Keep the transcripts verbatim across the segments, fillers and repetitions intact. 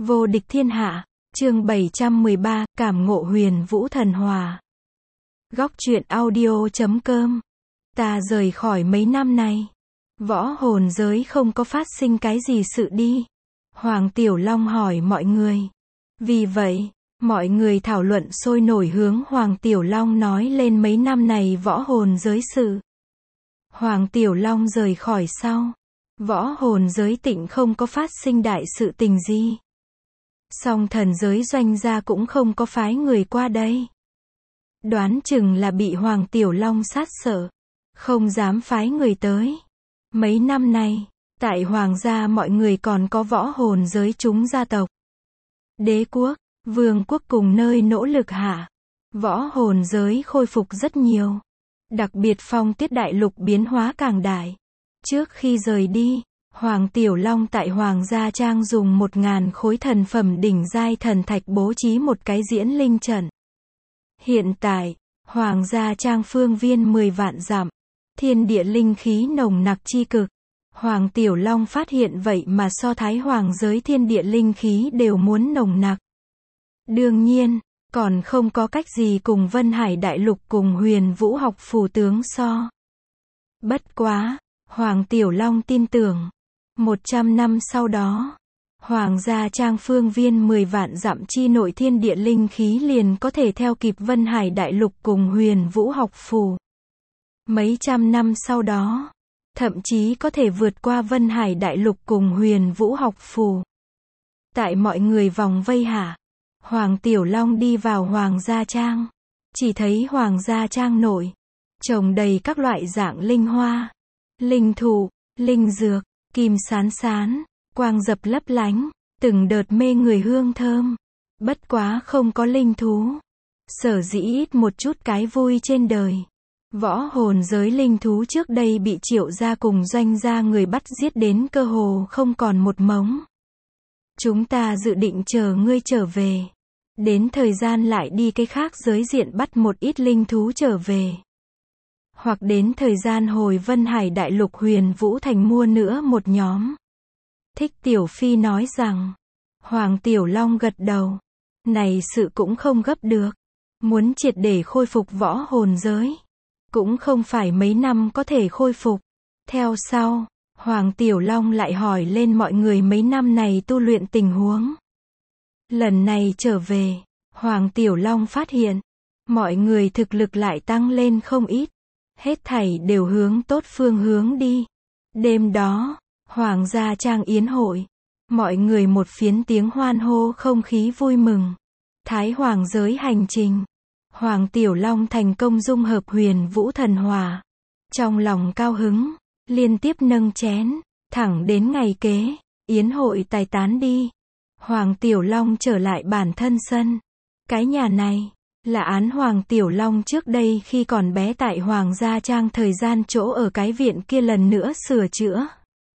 Vô địch thiên hạ, chương bảy trăm mười ba, cảm ngộ huyền vũ thần hòa. Góc truyện audio chấm com. Ta rời khỏi mấy năm này, võ hồn giới không có phát sinh cái gì sự đi. Hoàng Tiểu Long hỏi mọi người. Vì vậy, mọi người thảo luận sôi nổi hướng Hoàng Tiểu Long nói lên mấy năm này võ hồn giới sự. Hoàng Tiểu Long rời khỏi sau, võ hồn giới tịnh không có phát sinh đại sự tình gì. Song thần giới doanh gia cũng không có phái người qua đây. Đoán chừng là bị Hoàng Tiểu Long sát sợ, không dám phái người tới. Mấy năm nay, tại Hoàng gia mọi người còn có võ hồn giới chúng gia tộc, đế quốc, vương quốc cùng nơi nỗ lực hạ, võ hồn giới khôi phục rất nhiều. Đặc biệt phong tiết đại lục biến hóa càng đại. Trước khi rời đi, Hoàng Tiểu Long tại Hoàng gia trang dùng một ngàn khối thần phẩm đỉnh giai thần thạch bố trí một cái diễn linh trận. Hiện tại, Hoàng gia trang phương viên mười vạn dặm, thiên địa linh khí nồng nặc chi cực. Hoàng Tiểu Long phát hiện vậy mà so Thái Hoàng giới thiên địa linh khí đều muốn nồng nặc. Đương nhiên, còn không có cách gì cùng Vân Hải đại lục cùng Huyền Vũ học phù tướng so. Bất quá, Hoàng Tiểu Long tin tưởng, một trăm năm sau đó, Hoàng gia trang phương viên mười vạn dặm chi nội thiên địa linh khí liền có thể theo kịp Vân Hải đại lục cùng Huyền Vũ học phù. Mấy trăm năm sau đó, thậm chí có thể vượt qua Vân Hải đại lục cùng Huyền Vũ học phù. Tại mọi người vòng vây hạ, Hoàng Tiểu Long đi vào Hoàng gia trang. Chỉ thấy Hoàng gia trang nội trồng đầy các loại dạng linh hoa, linh thụ, linh dược, kim sán sán, quang dập lấp lánh, từng đợt mê người hương thơm. Bất quá không có linh thú. Sở dĩ ít một chút cái vui trên đời. Võ hồn giới linh thú trước đây bị Triệu gia cùng Doanh gia người bắt giết đến cơ hồ không còn một mống. Chúng ta dự định chờ ngươi trở về. Đến thời gian lại đi cái khác giới diện bắt một ít linh thú trở về. Hoặc đến thời gian hồi Vân Hải đại lục Huyền Vũ thành mua nữa một nhóm. Thích Tiểu Phi nói rằng. Hoàng Tiểu Long gật đầu. Này sự cũng không gấp được. Muốn triệt để khôi phục võ hồn giới, cũng không phải mấy năm có thể khôi phục. Theo sau, Hoàng Tiểu Long lại hỏi lên mọi người mấy năm này tu luyện tình huống. Lần này trở về, Hoàng Tiểu Long phát hiện, mọi người thực lực lại tăng lên không ít. Hết thảy đều hướng tốt phương hướng đi. Đêm đó, Hoàng gia trang yến hội. Mọi người một phiến tiếng hoan hô không khí vui mừng. Thái Hoàng giới hành trình. Hoàng Tiểu Long thành công dung hợp huyền vũ thần hòa. Trong lòng cao hứng, liên tiếp nâng chén, thẳng đến ngày kế, yến hội tài tán đi. Hoàng Tiểu Long trở lại bản thân sân. Cái nhà này, là án Hoàng Tiểu Long trước đây khi còn bé tại Hoàng gia trang thời gian chỗ ở cái viện kia lần nữa sửa chữa.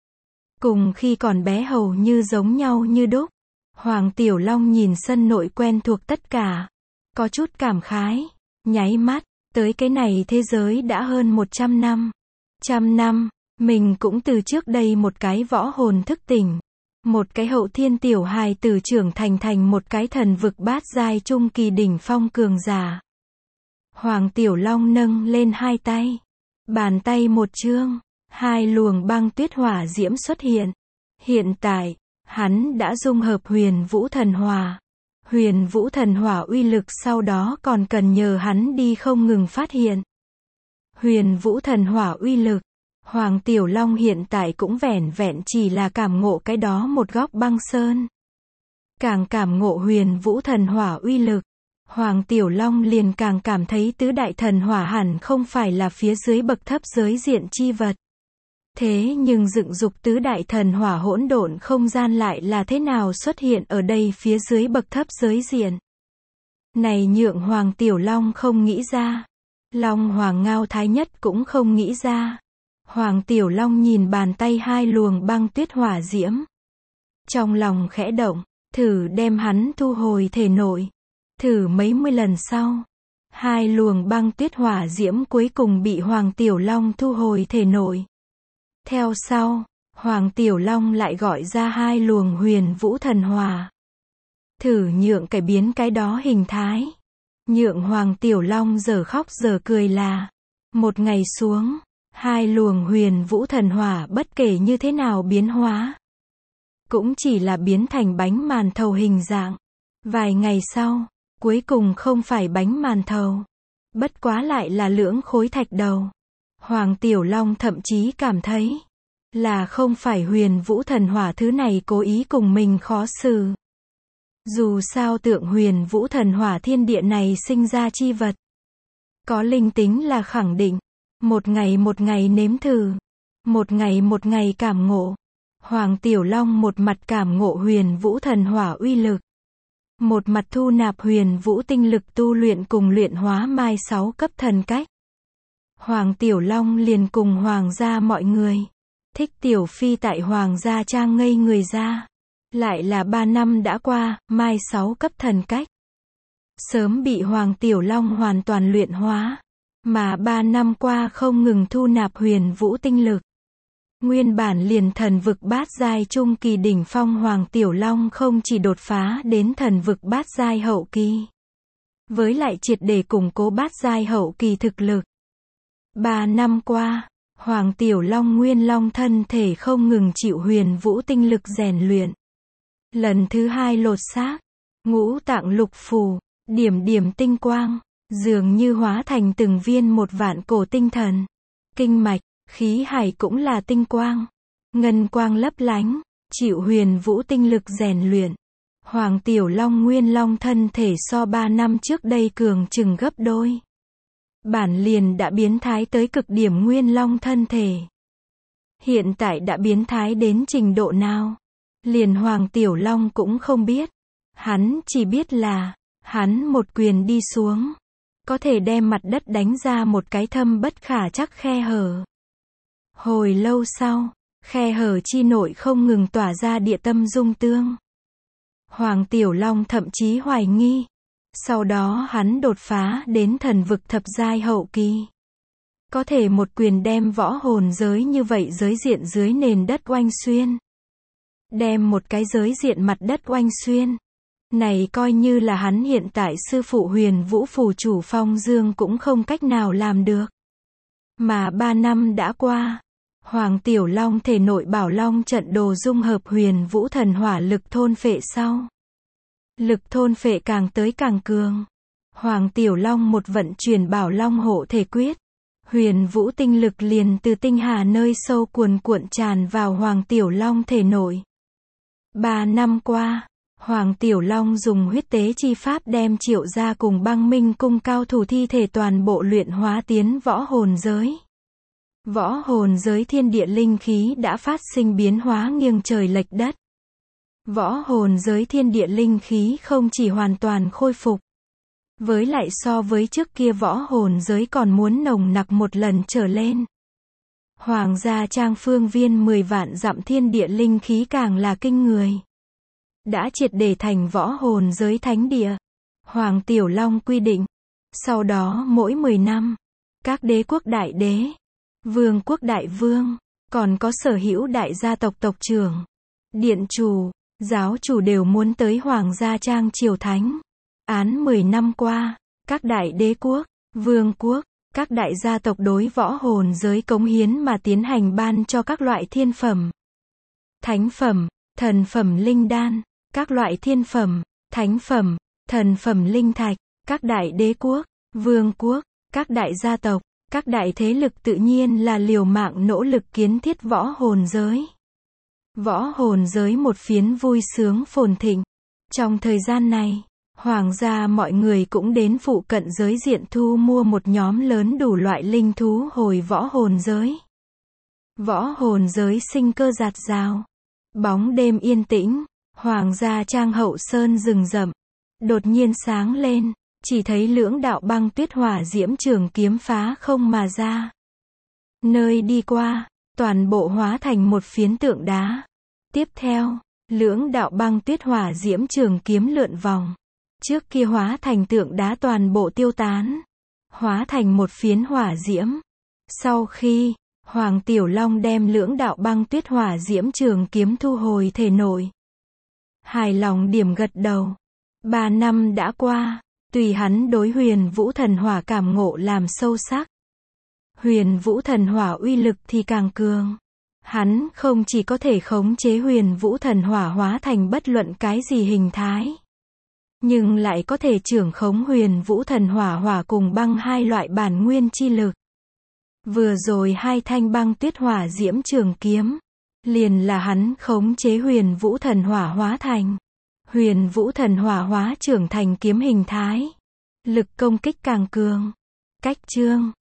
Cùng khi còn bé hầu như giống nhau như đúc. Hoàng Tiểu Long nhìn sân nội quen thuộc tất cả. Có chút cảm khái, nháy mắt, tới cái này thế giới đã hơn một trăm năm. Trăm năm, mình cũng từ trước đây một cái võ hồn thức tỉnh. Một cái hậu thiên tiểu hài tử trưởng thành thành một cái thần vực bát giai trung kỳ đỉnh phong cường giả. Hoàng Tiểu Long nâng lên hai tay. Bàn tay một chương, hai luồng băng tuyết hỏa diễm xuất hiện. Hiện tại, hắn đã dung hợp huyền vũ thần hòa. Huyền vũ thần hỏa uy lực sau đó còn cần nhờ hắn đi không ngừng phát hiện. Huyền vũ thần hỏa uy lực, Hoàng Tiểu Long hiện tại cũng vẻn vẹn chỉ là cảm ngộ cái đó một góc băng sơn. Càng cảm ngộ huyền vũ thần hỏa uy lực, Hoàng Tiểu Long liền càng cảm thấy tứ đại thần hỏa hẳn không phải là phía dưới bậc thấp giới diện chi vật. Thế nhưng dựng dục tứ đại thần hỏa hỗn độn không gian lại là thế nào xuất hiện ở đây phía dưới bậc thấp giới diện. Này nhượng Hoàng Tiểu Long không nghĩ ra. Long Hoàng Ngao Thái Nhất cũng không nghĩ ra. Hoàng Tiểu Long nhìn bàn tay hai luồng băng tuyết hỏa diễm. Trong lòng khẽ động, thử đem hắn thu hồi thể nội. Thử mấy mươi lần sau. Hai luồng băng tuyết hỏa diễm cuối cùng bị Hoàng Tiểu Long thu hồi thể nội. Theo sau, Hoàng Tiểu Long lại gọi ra hai luồng huyền vũ thần hòa. thử nhượng cải biến cái đó hình thái. Nhượng Hoàng Tiểu Long giờ khóc giờ cười là, một ngày xuống, hai luồng huyền vũ thần hỏa bất kể như thế nào biến hóa, cũng chỉ là biến thành bánh màn thầu hình dạng. Vài ngày sau, cuối cùng không phải bánh màn thầu, bất quá lại là lưỡng khối thạch đầu. Hoàng Tiểu Long thậm chí cảm thấy, là không phải huyền vũ thần hỏa thứ này cố ý cùng mình khó xử. Dù sao tượng huyền vũ thần hỏa thiên địa này sinh ra chi vật, có linh tính là khẳng định. Một ngày một ngày nếm thử, một ngày một ngày cảm ngộ. Hoàng Tiểu Long một mặt cảm ngộ huyền vũ thần hỏa uy lực, một mặt thu nạp huyền vũ tinh lực tu luyện cùng luyện hóa mai sáu cấp thần cách. Hoàng Tiểu Long liền cùng hoàng gia mọi người, Thích Tiểu Phi tại hoàng gia trang ngây người ra. Lại là ba năm đã qua, mai sáu cấp thần cách sớm bị Hoàng Tiểu Long hoàn toàn luyện hóa, mà ba năm qua không ngừng thu nạp huyền vũ tinh lực. Nguyên bản liền thần vực bát giai trung kỳ đỉnh phong Hoàng Tiểu Long không chỉ đột phá đến thần vực bát giai hậu kỳ, với lại triệt để củng cố bát giai hậu kỳ thực lực. Ba năm qua, Hoàng Tiểu Long Nguyên Long thân thể không ngừng chịu huyền vũ tinh lực rèn luyện. Lần thứ hai lột xác, ngũ tạng lục phủ, điểm điểm tinh quang, dường như hóa thành từng viên một vạn cổ tinh thần. Kinh mạch, khí hải cũng là tinh quang, ngân quang lấp lánh, chịu huyền vũ tinh lực rèn luyện. Hoàng Tiểu Long Nguyên Long thân thể so ba năm trước đây cường chừng gấp đôi. Bản liền đã biến thái tới cực điểm Nguyên Long thân thể. Hiện tại đã biến thái đến trình độ nào? Liền Hoàng Tiểu Long cũng không biết. Hắn chỉ biết là, hắn một quyền đi xuống, có thể đem mặt đất đánh ra một cái thâm bất khả trắc khe hở. Hồi lâu sau, khe hở chi nội không ngừng tỏa ra địa tâm dung tương. Hoàng Tiểu Long thậm chí hoài nghi. Sau đó hắn đột phá đến thần vực thập giai hậu kỳ. Có thể một quyền đem võ hồn giới như vậy giới diện dưới nền đất oanh xuyên. Đem một cái giới diện mặt đất oanh xuyên. Này coi như là hắn hiện tại sư phụ huyền vũ phù chủ Phong Dương cũng không cách nào làm được. Mà ba năm đã qua, Hoàng Tiểu Long thể nội bảo long trận đồ dung hợp huyền vũ thần hỏa lực thôn phệ sau. Lực thôn phệ càng tới càng cường. Hoàng Tiểu Long một vận chuyển bảo long hộ thể quyết. Huyền vũ tinh lực liền từ tinh hà nơi sâu cuồn cuộn tràn vào Hoàng Tiểu Long thể nội. Ba năm qua, Hoàng Tiểu Long dùng huyết tế chi pháp đem Triệu gia cùng Băng Minh cung cao thủ thi thể toàn bộ luyện hóa tiến võ hồn giới. Võ hồn giới thiên địa linh khí đã phát sinh biến hóa nghiêng trời lệch đất. Võ hồn giới thiên địa linh khí không chỉ hoàn toàn khôi phục, với lại so với trước kia võ hồn giới còn muốn nồng nặc một lần trở lên. Hoàng gia trang phương viên mười vạn dặm thiên địa linh khí càng là kinh người. Đã triệt để thành võ hồn giới thánh địa. Hoàng Tiểu Long quy định, sau đó mỗi mười năm, các đế quốc đại đế, vương quốc đại vương, còn có sở hữu đại gia tộc tộc trưởng, điện chủ, giáo chủ đều muốn tới Hoàng gia trang triều thánh. Án mười năm qua, các đại đế quốc, vương quốc, các đại gia tộc đối võ hồn giới cống hiến mà tiến hành ban cho các loại thiên phẩm, thánh phẩm, thần phẩm linh đan, các loại thiên phẩm, thánh phẩm, thần phẩm linh thạch, các đại đế quốc, vương quốc, các đại gia tộc, các đại thế lực tự nhiên là liều mạng nỗ lực kiến thiết võ hồn giới. Võ hồn giới một phiến vui sướng phồn thịnh. Trong thời gian này, Hoàng gia mọi người cũng đến phụ cận giới diện thu mua một nhóm lớn đủ loại linh thú hồi võ hồn giới. Võ hồn giới sinh cơ rạt rào. Bóng đêm yên tĩnh, Hoàng gia trang hậu sơn rừng rậm. Đột nhiên sáng lên, chỉ thấy lưỡng đạo băng tuyết hỏa diễm trường kiếm phá không mà ra. Nơi đi qua, toàn bộ hóa thành một phiến tượng đá. Tiếp theo, lưỡng đạo băng tuyết hỏa diễm trường kiếm lượn vòng. Trước kia hóa thành tượng đá toàn bộ tiêu tán. Hóa thành một phiến hỏa diễm. Sau khi, Hoàng Tiểu Long đem lưỡng đạo băng tuyết hỏa diễm trường kiếm thu hồi thể nội. Hài lòng điểm gật đầu. Ba năm đã qua, tùy hắn đối huyền vũ thần hỏa cảm ngộ làm sâu sắc. Huyền vũ thần hỏa uy lực thì càng cường. Hắn không chỉ có thể khống chế huyền vũ thần hỏa hóa thành bất luận cái gì hình thái, nhưng lại có thể trưởng khống huyền vũ thần hỏa hỏa cùng băng hai loại bản nguyên chi lực. Vừa rồi hai thanh băng tuyết hỏa diễm trường kiếm, liền là hắn khống chế huyền vũ thần hỏa hóa thành. Huyền vũ thần hỏa hóa trưởng thành kiếm hình thái. Lực công kích càng cường. Cách chương